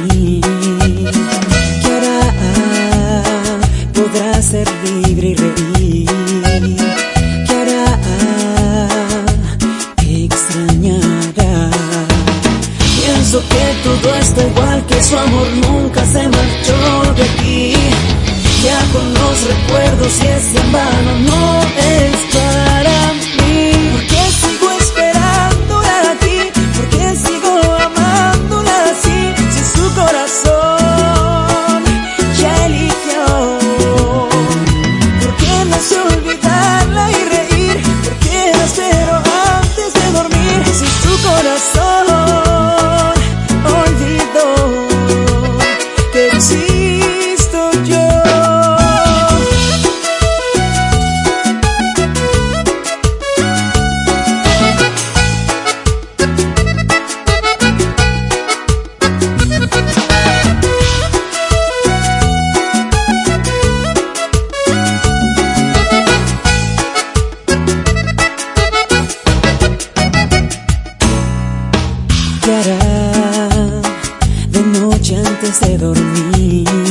mí. ¿Qué hará? Podrá ser libre y reír. ¿Qué hará? ¿Qué extrañará? Pienso que todo está igual, que su amor nunca se marchó de aquí. Ya con los recuerdos y ese en vano no es para mí. ¿Por qué sigo esperándola aquí? ¿Por qué sigo amándola así? Si su corazón ya eligió. ¿Por qué no sé olvidarla y reír? ¿Por qué la espero antes de dormir? Si su corazón olvidó que existo yo. ¿Qué hará de noche antes de dormir?